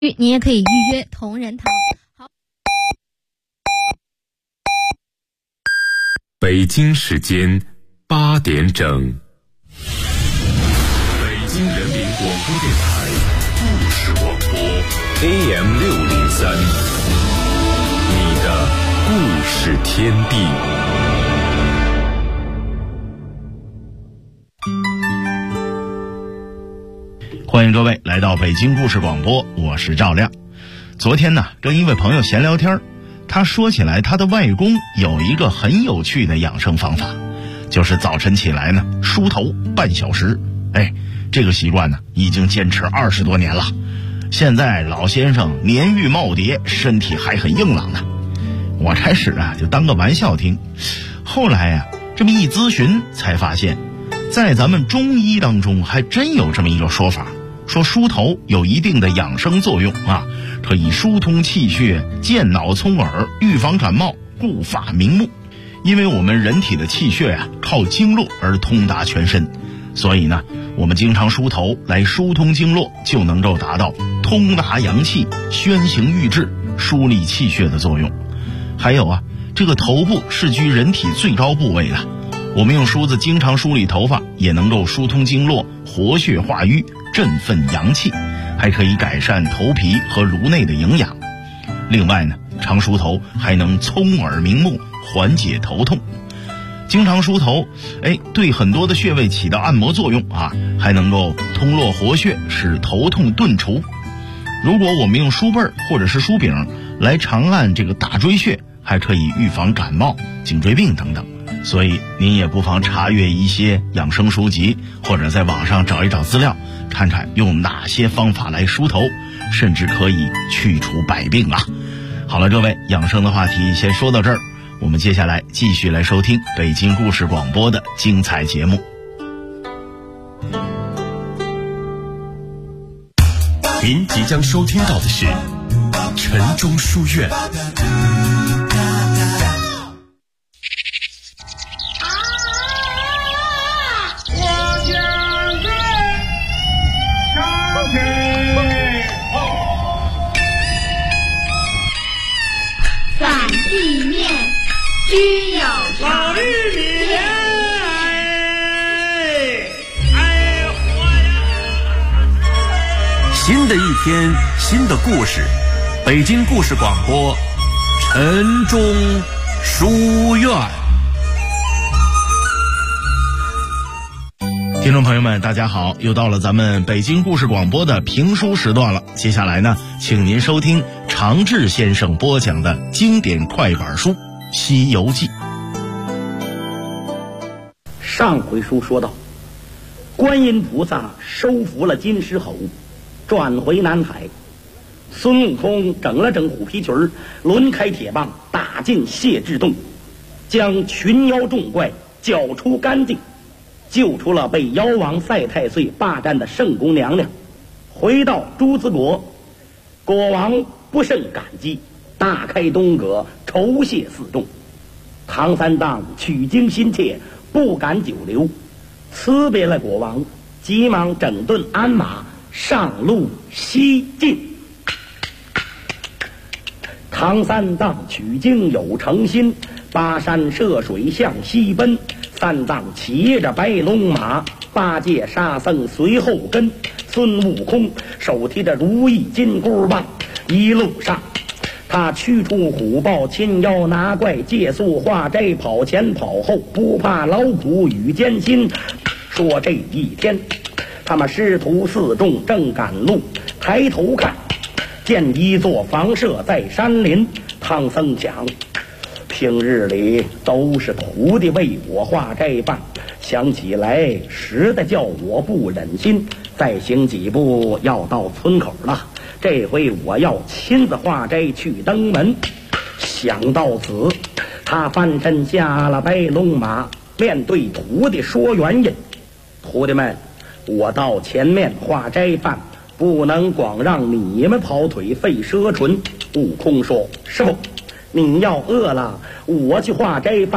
你也可以预约同仁堂。好， 北京时间8点整，北京人民广播电台故事广播 AM603，你的故事天地。 欢迎各位来到北京故事广播，我是赵亮。昨天呢，跟一位朋友闲聊天，他说起来他的外公有一个很有趣的养生方法，就是早晨起来呢梳头半小时。这个习惯呢已经坚持20多年了。现在老先生年逾耄耋，身体还很硬朗呢。我开始就当个玩笑听，后来这么一咨询才发现，在咱们中医当中还真有这么一个说法，说梳头有一定的养生作用可以疏通气血，健脑聪耳，预防感冒，顾发明目。因为我们人体的气血靠经络而通达全身，所以呢我们经常梳头来疏通经络，就能够达到通达阳气，宣行郁滞，疏利气血的作用。还有这个头部是居人体最高部位的，我们用梳子经常梳理头发，也能够疏通经络，活血化瘀，振奋阳气，还可以改善头皮和颅内的营养。另外呢，常梳头还能聪耳明目，缓解头痛。经常梳头对很多的穴位起到按摩作用还能够通络活血，使头痛顿除。如果我们用梳背或者是梳柄来长按这个大椎穴，还可以预防感冒、颈椎病等等。所以您也不妨查阅一些养生书籍，或者在网上找一找资料，看看用哪些方法来梳头，甚至可以去除百病好了，各位，养生的话题先说到这儿，我们接下来继续来收听北京故事广播的精彩节目。 您即将收听到的是晨钟书院。 需要法律面， 新的一天，新的故事，北京故事广播，晨钟书院。 听众朋友们大家好，又到了咱们北京故事广播的评书时段了。接下来呢，请您收听常志先生播讲的经典快板书《西游记》。 上回书说到，观音菩萨收服了金狮吼，转回南海。孙悟空整了整虎皮裙，抡开铁棒，打进谢智洞，将群妖众怪搅出干净，救出了被妖王赛太岁霸占的圣宫娘娘。回到朱子国，国王不胜感激，大开东阁酬谢四众。唐三藏取经心切，不敢久留，辞别了国王，急忙整顿鞍马，上路西进。唐三藏取经有诚心，跋山涉水向西奔。三藏骑着白龙马，8戒沙僧随后跟。孙悟空手提着如意金箍棒，一路上他驱除虎豹侵妖，拿怪借宿化斋，跑前跑后，不怕劳苦与艰辛。说这一天，他们师徒4众正赶路，抬头看见一座房舍在山林。唐僧想，平日里都是徒弟为我化斋办，想起来实在叫我不忍心。再行几步要到村口了，这回我要亲自化斋去登门。想到此，他翻身下了白龙马，面对徒弟说原因。徒弟们，我到前面化斋饭，不能光让你们跑腿费奢纯。悟空说，师傅，你要饿了，我去化斋饭，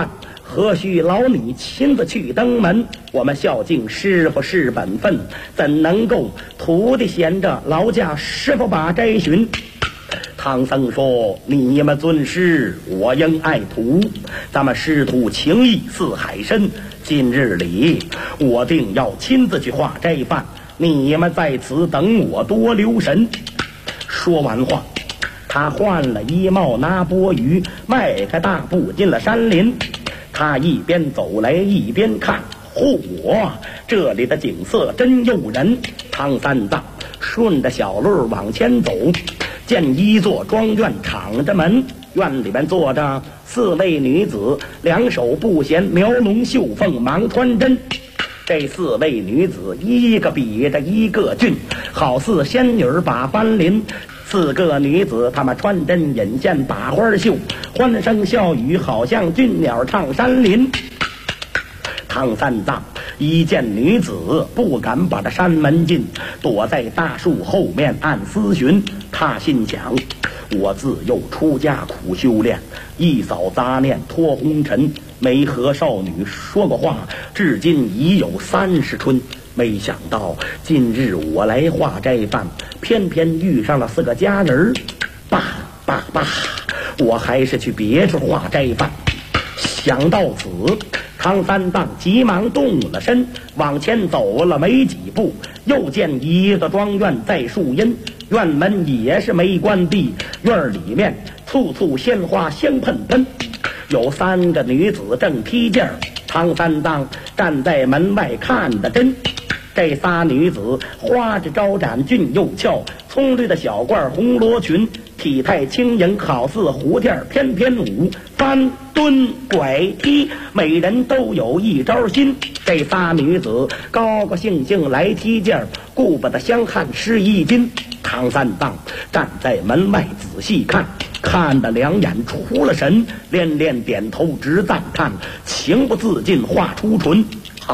何须劳你亲自去登门？我们孝敬师傅是本分，怎能够徒弟闲着劳驾师傅把斋巡？唐僧说：“你们尊师，我应爱徒。咱们师徒情谊似海深。今日里，我定要亲自去化斋饭。你们在此等我，多留神。”说完话，他换了衣帽，拿钵盂，迈开大步进了山林。他一边走来一边看，嚯，这里的景色真诱人。唐三藏顺着小路往前走，见一座庄院敞着门，院里边坐着4位女子，两手不闲，描龙绣凤，忙穿针。这4位女子一个比着一个俊，好似仙女把幡临。4个女子，她们穿针引线把花绣，欢声笑语，好像俊鸟唱山林。唐三藏一见女子，不敢把这山门进，躲在大树后面暗思寻。他心想：我自幼出家苦修炼，一扫杂念脱红尘，没和少女说过话，至今已有30春。没想到今日我来化斋饭，偏偏遇上了4个佳人。罢，我还是去别处化斋饭。想到此，唐三藏急忙动了身，往前走了没几步，又见一个庄院在树荫，院门也是没关闭，院里面簇簇鲜花香喷喷，有3个女子正踢毽儿。唐三藏站在门外看得真。这仨女子花枝招展，俊又俏，葱绿的小褂，红罗裙，体态轻盈，好似蝴蝶翩翩舞，翻蹲拐踢，每人都有一招新。这仨女子高高兴兴来踢毽儿，顾不得香汗湿衣襟。唐三藏站在门外仔细看，看得两眼出了神，连连点头直赞叹，情不自禁画出唇。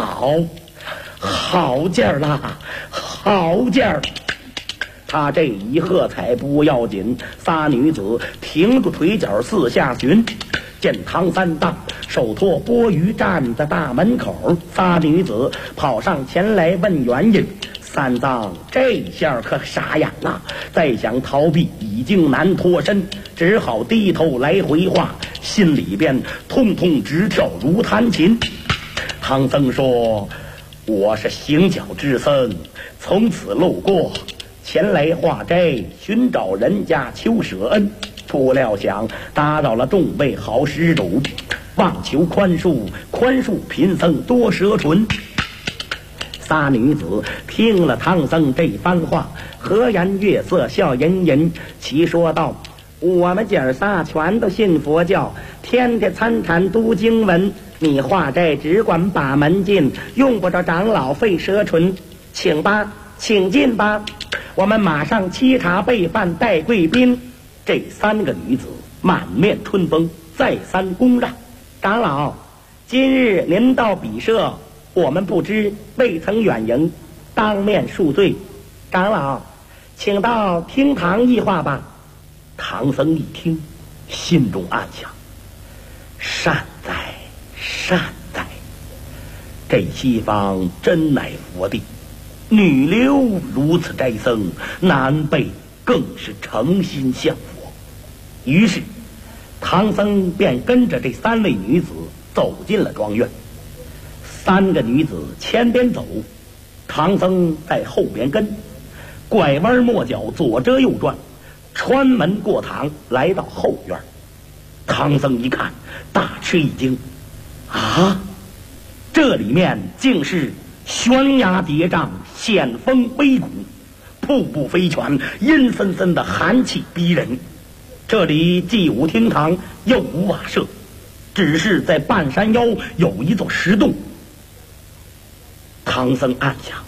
好劲儿啦，好劲儿！他这一喝彩不要紧，3女子停住腿脚四下寻，见唐三藏手托钵盂站在大门口，3女子跑上前来问原因。三藏这下可傻眼了，再想逃避已经难脱身，只好低头来回话，心里边痛痛直跳如弹琴。唐僧说：我是行脚之僧，从此路过，前来化斋寻找人家求舍恩，不料想打扰了众位好施主，望求宽恕，宽恕贫僧多舌唇。仨女子听了唐僧这番话，和颜悦色，笑吟吟，其说道：我们姐儿仨全都信佛教，天天参禅读经文，你化斋只管把门进，用不着长老费舌唇。请吧，请进吧，我们马上沏茶备饭待贵宾。这3个女子满面春风，再三恭让。长老，今日您到比舍，我们不知，未曾远迎，当面恕罪。长老，请到厅堂议话吧。唐僧一听，心中暗想：善哉善哉，这西方真乃佛地，女流如此斋僧，南辈更是诚心向佛。于是唐僧便跟着这3位女子走进了庄院。3个女子前边走，唐僧在后边跟，拐弯抹角，左遮右转，穿门过堂，来到后院。唐僧一看，大吃一惊，这里面竟是悬崖叠嶂，险峰危谷，瀑布飞泉，阴森森的寒气逼人。这里既无厅堂，又无瓦舍，只是在半山腰有一座石洞。唐僧暗想：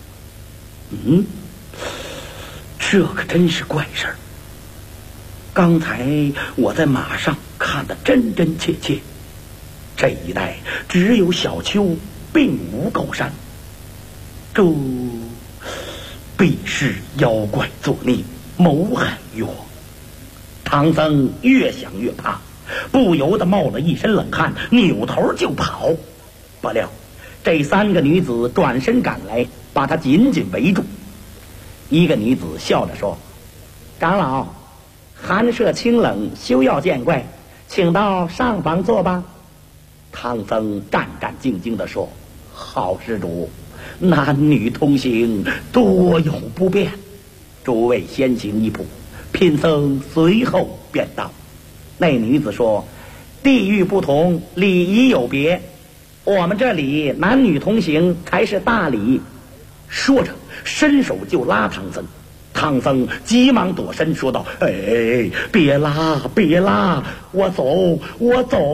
这可真是怪事儿。刚才我在马上看得真真切切，这一带只有小丘，并无高山，这必是妖怪作孽，谋害于我。唐僧越想越怕， 不由得冒了一身冷汗，扭头就跑。不料这3个女子转身赶来，把他紧紧围住。一个女子笑着说：“长老，寒舍清冷，休要见怪，请到上房坐吧。”唐僧战战兢兢地说：“好施主，男女同行，多有不便，诸位先行一步，贫僧随后便到。”那女子说：“地域不同，礼仪有别，我们这里男女同行才是大礼。”说着伸手就拉唐僧。唐僧急忙躲身说道：“哎，别拉别拉，我走我走。”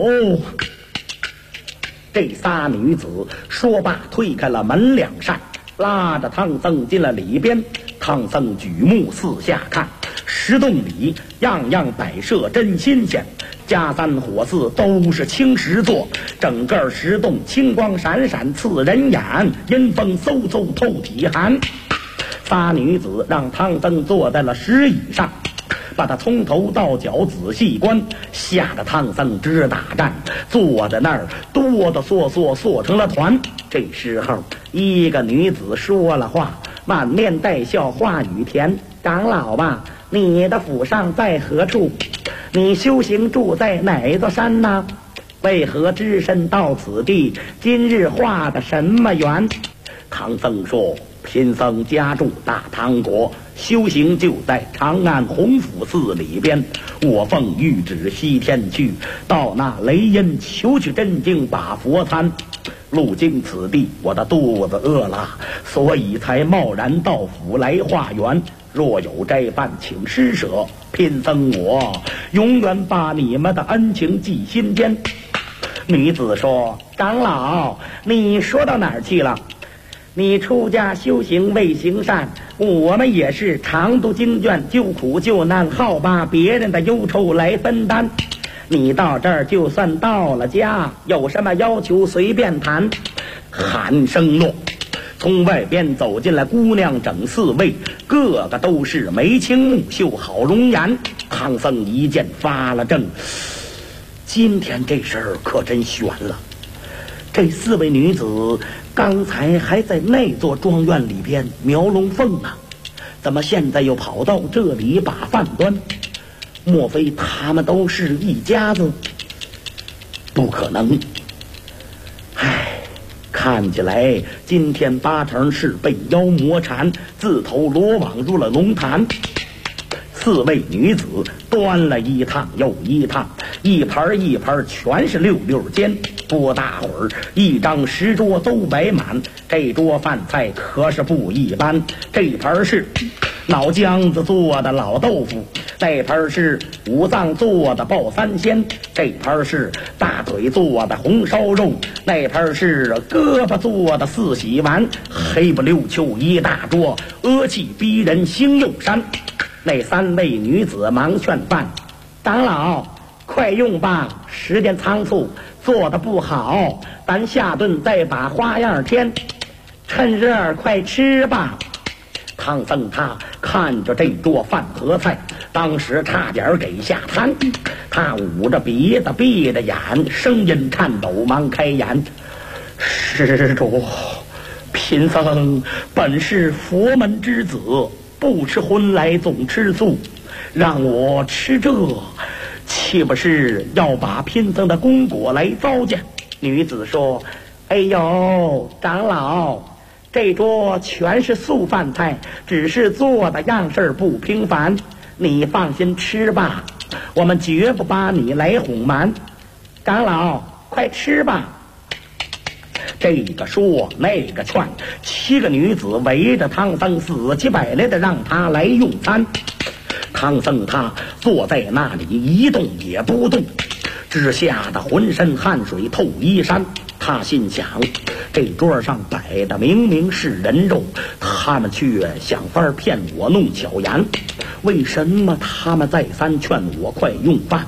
这仨女子说罢推开了门2扇，拉着唐僧进了里边。唐僧举目四下看，石洞里样样摆设真新鲜，家3火4都是青石做，整个石洞青光闪闪刺人眼，阴风嗖嗖透体寒。仨女子让唐僧坐在了石椅上，把他从头到脚仔细观，吓得唐僧直打颤，坐在那儿哆哆嗦嗦缩成了团。这时候一个女子说了话，满面带笑，话语甜：“长老吧，你的府上在何处？你修行住在哪座山呢？为何只身到此地？今日化的什么缘？”唐僧说：“贫僧家住大唐国，修行就在长安弘福寺里边。我奉谕旨西天去，到那雷音求取真经把佛餐。路经此地，我的肚子饿了，所以才贸然到府来化缘。若有斋饭，请施舍，贫僧我永远把你们的恩情记心间。”女子说：“长老，你说到哪儿去了？你出家修行为行善，我们也是常读经卷，救苦救难，好把别人的忧愁来分担。你到这儿就算到了家，有什么要求随便谈。”喊声落，从外边走进来姑娘整4位，个个都是眉清目秀，好容颜。唐僧一见发了怔，今天这事儿可真悬了。这4位女子刚才还在那座庄院里边描龙凤呢，怎么现在又跑到这里把饭端？莫非他们都是一家子？不可能。唉，看起来今天8成是被妖魔缠，自投罗网入了龙潭。4位女子端了一趟又一趟，一盘一盘全是溜溜尖。不大会儿，一张石桌都摆满。这桌饭菜可是不一般，这盘是脑浆子做的老豆腐，那盘是五脏做的爆三鲜，这盘是大腿做的红烧肉，那盘是胳膊做的四喜丸。黑不溜秋一大桌，恶气逼人星又山。那3位女子忙劝饭：“长老，快用吧，时间仓促，做的不好，咱下顿再把花样添。趁热快吃吧。”唐僧他看着这桌饭和菜，当时差点给吓瘫。他捂着鼻子闭着眼，声音颤抖，忙开言：“施主，贫僧本是佛门之子，不吃荤来总吃素，让我吃这，岂不是要把贫僧的功果来糟践？”女子说：“哎呦，长老，这桌全是素饭菜，只是做的样式不平凡，你放心吃吧，我们绝不把你来哄瞒。长老，快吃吧。”这个说那个劝，7个女子围着唐僧死乞白赖的让他来用餐。唐僧他坐在那里一动也不动，只吓得浑身汗水透衣衫。他心想，这桌上摆的明明是人肉，他们却想法骗我弄巧言，为什么他们再三劝我快用饭？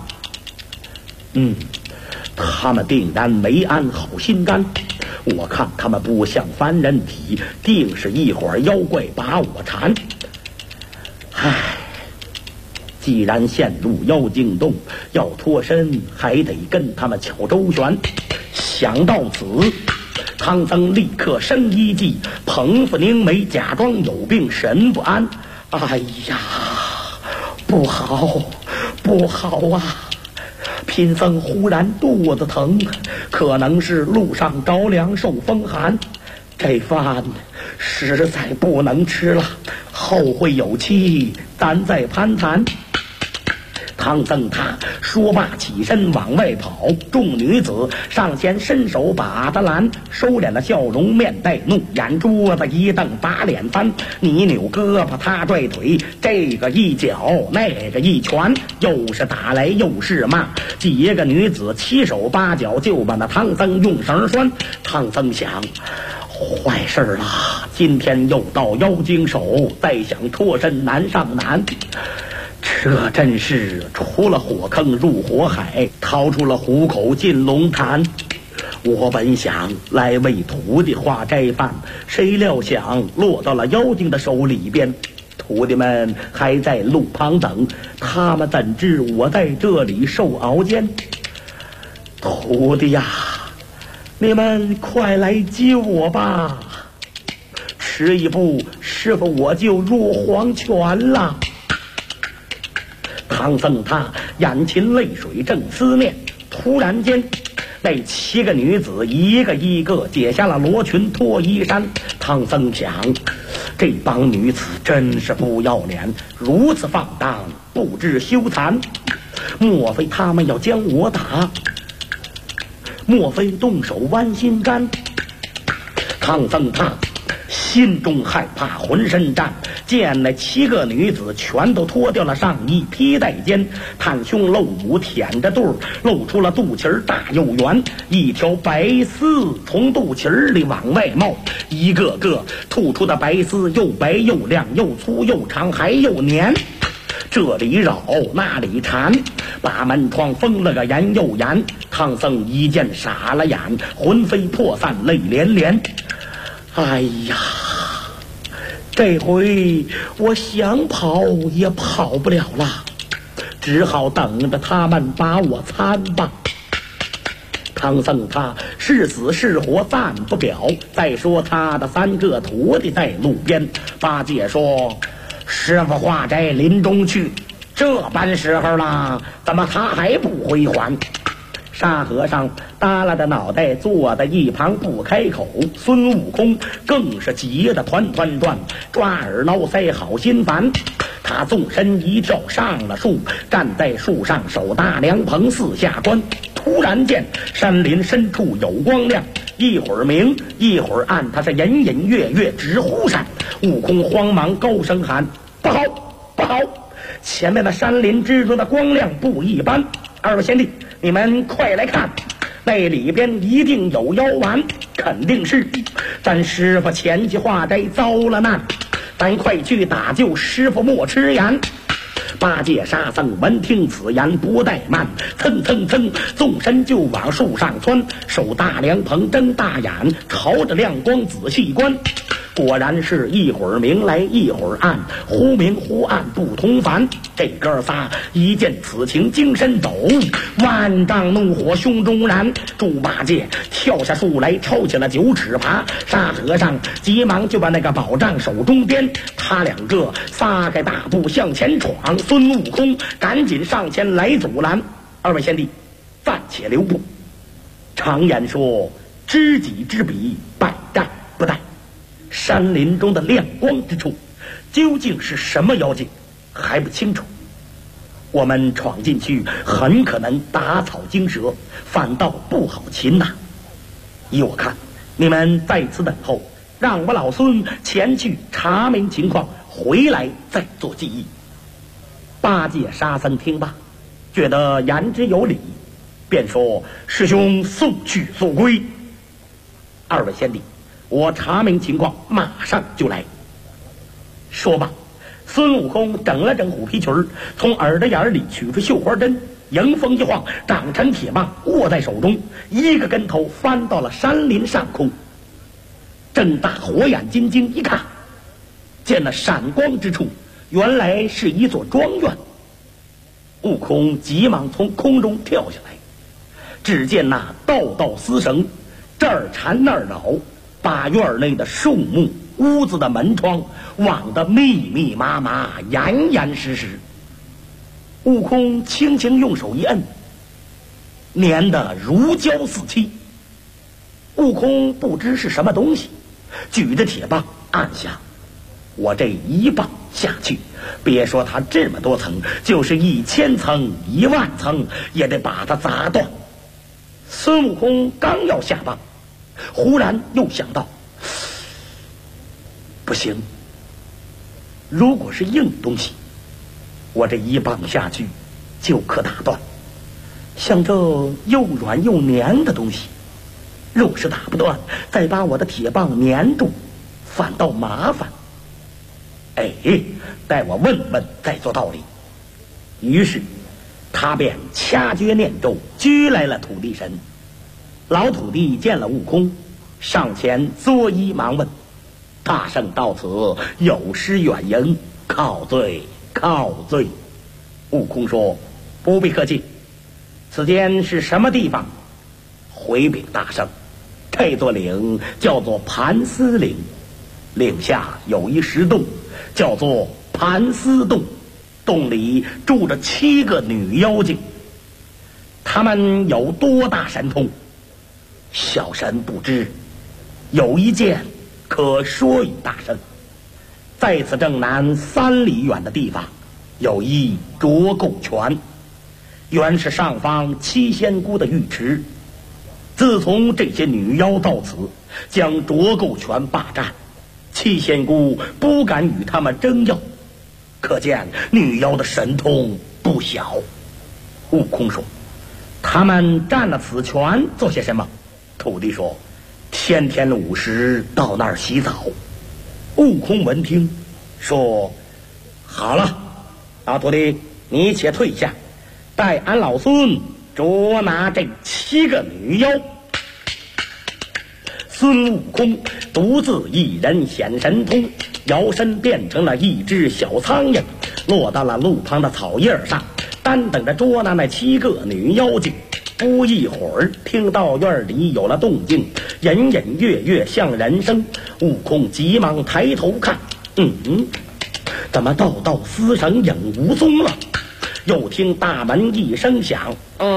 他们定然没安好心肝，我看他们不像凡人体，定是一会儿妖怪把我缠。唉，既然陷入妖精洞， 要脱身还得跟他们巧周旋。想到此，唐僧立刻生一计，捧腹凝眉，假装有病神不安。哎呀，不好不好啊！贫僧忽然肚子疼，可能是路上着凉受风寒，这饭实在不能吃了，后会有期，咱再攀谈。唐僧他说罢起身往外跑，众女子上前伸手把他拦，收敛了笑容，面带怒，眼珠子一瞪，把脸翻，你扭胳膊他拽腿，这个一脚那个一拳，又是打来又是骂，几个女子七手八脚就把那唐僧用绳拴。唐僧想，坏事了，今天又到妖精手，再想脱身难上难。这真是出了火坑入火海，逃出了虎口进龙潭。我本想来为徒弟化斋饭，谁料想落到了妖精的手里边。徒弟们还在路旁等，他们怎知我在这里受熬煎？徒弟呀，你们快来救我吧！迟一步，师傅我就入黄泉了。唐僧他眼噙泪水正思念，突然间那7个女子一个一个解下了罗裙脱衣衫。唐僧想，这帮女子真是不要脸，如此放荡，不知羞惭。莫非他们要将我打？莫非动手剜心肝？唐僧他心中害怕，浑身颤，见那7个女子全都脱掉了上衣，披带间袒胸露乳，舔着肚儿，露出了肚脐大又圆，一条白丝从肚脐里往外冒，一个个吐出的白丝又白又亮，又粗又长，还又黏，这里扰那里缠，把门窗封了个严又严。唐僧一见傻了眼，魂飞魄散，泪连连。哎呀，这回我想跑也跑不了了，只好等着他们把我参吧。唐僧他是死是活暂不表，再说他的3个徒弟在路边。八戒说，师傅化斋林中去，这般时候了，怎么他还不回还？沙和尚耷拉着脑袋坐在一旁不开口，孙悟空更是急得团团转，抓耳挠腮好心烦。他纵身一跳上了树，站在树上手搭凉棚四下观。突然间山林深处有光亮，一会儿明一会儿暗，他是隐隐约约直忽闪。悟空慌忙高声喊，不好不好，前面的山林之中的光亮不一般，二位贤弟你们快来看，那里边一定有妖丸，肯定是咱师傅前去化斋遭了难，咱快去打救师傅莫迟延。八戒沙僧闻听此言不怠慢，蹭蹭蹭纵身就往树上窜，手搭凉棚睁大眼朝着亮光仔细观。果然是一会儿明来一会儿暗，忽明忽暗不同凡。这哥仨一见此情精神抖，万丈怒火胸中燃。猪八戒跳下树来抄起了9尺耙，沙和尚急忙就把那个宝杖手中掂，他2个撒开大步向前闯。孙悟空赶紧上前来阻拦，二位贤弟暂且留步。常言说，知己知彼，百战不殆。山林中的亮光之处究竟是什么妖精还不清楚，我们闯进去很可能打草惊蛇，反倒不好擒拿。依我看，你们在此等候，让我老孙前去查明情况，回来再做记忆。八戒沙僧听罢，觉得言之有理，便说，师兄速去速归。二位贤弟，我查明情况，马上就来。说罢，孙悟空整了整虎皮裙，从耳朵眼里取出绣花针，迎风一晃，掌沉铁棒握在手中，一个跟头翻到了山林上空。睁大火眼金睛一看，见那闪光之处，原来是一座庄园。 悟空急忙从空中跳下来，只见那道道丝绳这儿缠那儿绕，把院内的树木、屋子的门窗网得密密麻麻、严严实实。悟空轻轻用手一摁，粘得如胶似漆。悟空不知是什么东西，举着铁棒暗想：我这一棒下去，别说它这么多层，就是1000层、10000层，也得把它砸断。孙悟空刚要下棒，忽然又想到，不行，如果是硬东西，我这一棒下去就可打断。像这又软又黏的东西，若是打不断，再把我的铁棒粘住，反倒麻烦。待我问问再做道理。于是他便掐诀念咒，拘来了土地神。老土地见了悟空，上前作揖忙问：大圣到此有失远迎，告罪告罪。悟空说：不必客气，此间是什么地方？回禀大圣，这座岭叫做盘丝岭，岭下有一石洞，叫做盘丝洞，洞里住着7个女妖精，她们有多大神通，小神不知，有一件可说与大圣。在此正南3里远的地方，有一浊垢泉，原是上方7仙姑的浴池。自从这些女妖到此，将浊垢泉霸占，7仙姑不敢与他们争要，可见女妖的神通不小。悟空说：他们占了此泉做些什么？土地说：天天午时到那儿洗澡。悟空闻听说：好了，老徒弟，你且退下，待俺老孙捉拿这7个女妖。孙悟空独自一人显神通，摇身变成了一只小苍蝇，落到了路旁的草叶上，单等着捉拿那7个女妖精。不一会儿，听到院里有了动静，隐隐约约像人声。悟空急忙抬头看，怎么道道丝绳影无踪了？又听大门一声响，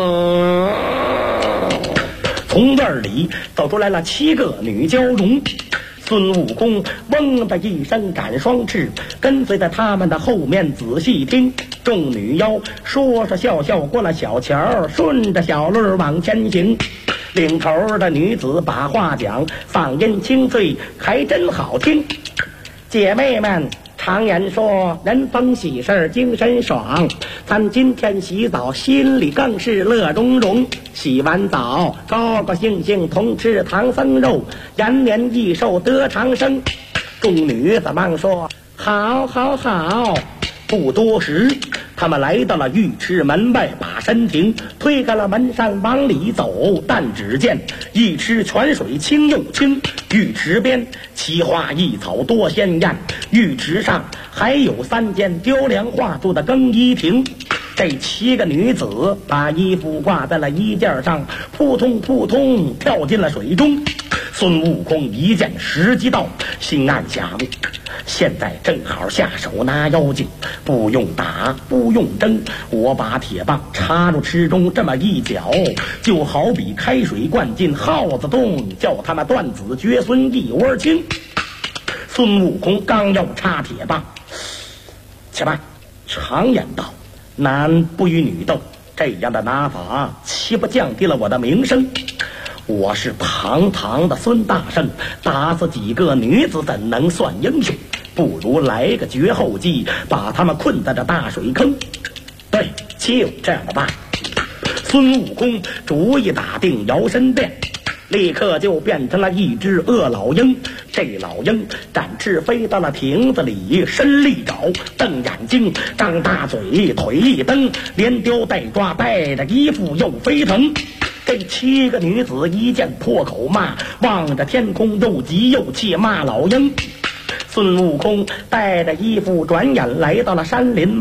从院里走出来了7个女蛟龙。孙悟空嗡的一声展双翅，跟随在他们的后面仔细听。众女妖说说笑笑过了小桥，顺着小路往前行。领头的女子把话讲，嗓音清脆，还真好听。姐妹们，常言说人逢喜事精神爽，咱今天洗澡心里更是乐融融。洗完澡高高兴兴同吃唐僧肉，延年益寿得长生。众女子忙说好好好。不多时，他们来到了浴池门外，把身停，推开了门上往里走。但只见一池泉水清又清，浴池边奇花异草多鲜艳，浴池上还有3间雕梁画柱的更衣亭。这7个女子把衣服挂在了衣架上，扑通扑通跳进了水中。孙悟空一见时机到，心暗想：现在正好下手拿妖精，不用打不用争，我把铁棒插入池中，这么一搅，就好比开水灌进耗子洞，叫他们断子绝孙一窝清。孙悟空刚要插铁棒，且慢，常言道，男不与女斗，这样的拿法岂不降低了我的名声？我是堂堂的孙大圣，打死几个女子怎能算英雄？不如来个绝后计，把他们困在这大水坑。对，就这样的办。孙悟空主意打定，摇身变，立刻就变成了一只恶老鹰。这老鹰展翅飞到了亭子里，伸利爪，瞪眼睛，张大嘴，腿一蹬，连叼带抓，带着衣服又飞腾。这7个女子一见破口骂，望着天空又急又气，骂老鹰。孙悟空带着衣服转眼来到了山林外，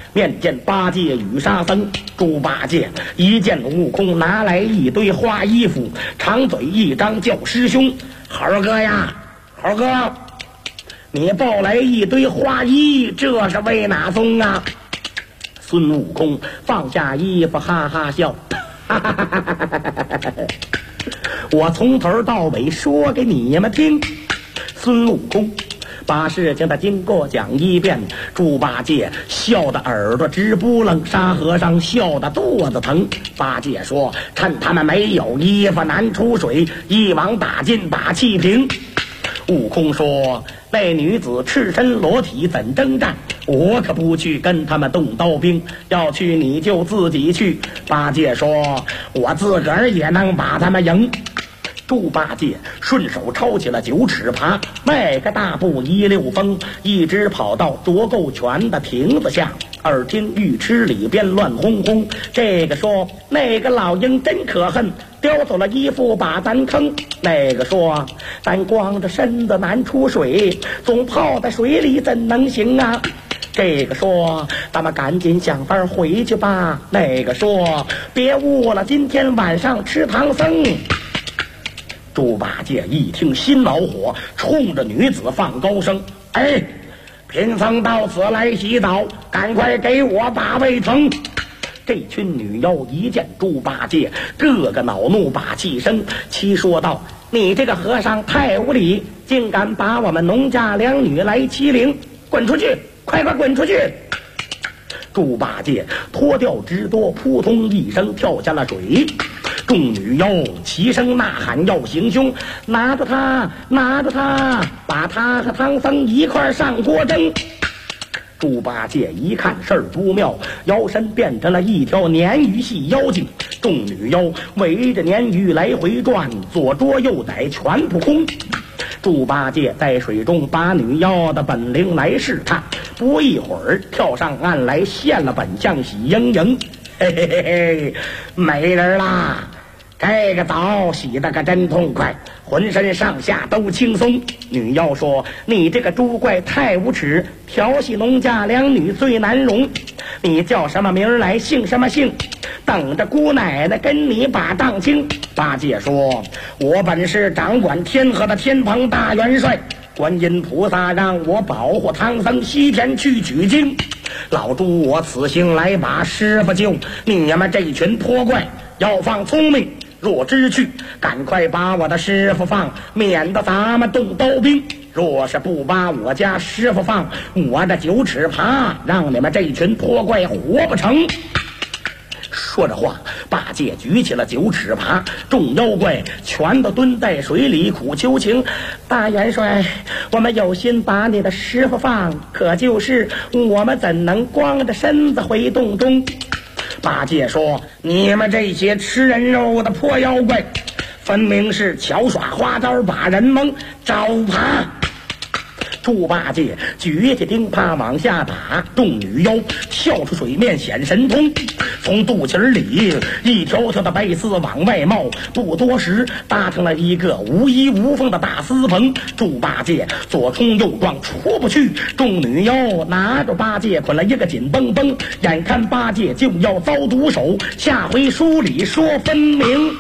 面见八戒与沙僧。猪八戒一见悟空拿来一堆花衣服，长嘴一张叫师兄：猴哥呀，猴哥，你抱来一堆花衣，这是为哪宗啊？孙悟空放下衣服，哈哈笑，哈哈哈哈哈哈！我从头到尾说给你们听。孙悟空把事情的经过讲一遍，猪八戒笑得耳朵直不楞，沙和尚笑得肚子疼。八戒说：趁他们没有衣服难出水，一网打尽把气平。悟空说：那女子赤身裸体怎征战？我可不去跟他们动刀兵，要去你就自己去。八戒说：我自个儿也能把他们赢。猪八戒顺手抄起了9尺耙，迈个大步一溜风，一直跑到卓够全的亭子下。耳听浴池里边乱哄哄，这个说那个老鹰真可恨，叼走了衣服把咱坑。那个说咱光着身子难出水，总泡在水里怎能行啊？这个说咱们赶紧想法回去吧。那个说别误了今天晚上吃唐僧。猪八戒一听心恼火，冲着女子放高声：哎，贫僧到此来洗澡，赶快给我把位腾。这群女妖一见猪八戒，个个恼怒把气生，七说道：你这个和尚太无礼，竟敢把我们农家两女来欺凌，滚出去，快快滚出去！猪八戒脱掉直多，扑通一声跳下了水。众女妖齐声呐喊要行凶，拿着他，拿着他，把他和唐僧一块上锅蒸。猪八戒一看事儿不妙，摇身变成了一条鲶鱼系妖精。众女妖围着鲶鱼来回转，左捉右逮全扑空。猪八戒在水中把女妖的本领来试探，不一会儿跳上岸来现了本相喜盈盈。嘿嘿嘿嘿，没人啦！这个澡洗得可真痛快，浑身上下都轻松。女妖说：你这个猪怪太无耻，调戏农家两女最难容。你叫什么名来，姓什么姓？等着姑奶奶跟你把账清。八戒说：我本是掌管天河的天蓬大元帅，观音菩萨让我保护唐僧西天去取经。老猪我此行来把师傅救，你们这群泼怪要放聪明，若知趣，赶快把我的师傅放，免得咱们动刀兵。若是不把我家师傅放，我的9尺耙让你们这群泼怪活不成。说着话，八戒举起了9尺耙，众妖怪全都蹲在水里苦求情：大元帅，我们有心把你的师傅放，可就是我们怎能光着身子回洞中？八戒说：你们这些吃人肉的破妖怪，分明是巧耍花招把人蒙，招耙！猪八戒举起钉耙往下打，众女妖跳出水面显神通，从肚脐里一条条的白丝往外冒，不多时搭成了一个无衣无缝的大丝棚。猪八戒左冲右撞出不去，众女妖拿着八戒捆了一个紧绷绷，眼看八戒就要遭毒手，下回书里说分明。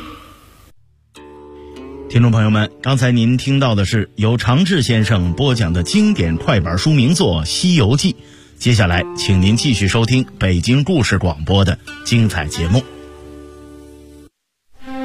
听众朋友们，刚才您听到的是由常志先生播讲的经典快板书名作《西游记》，接下来请您继续收听北京故事广播的精彩节目。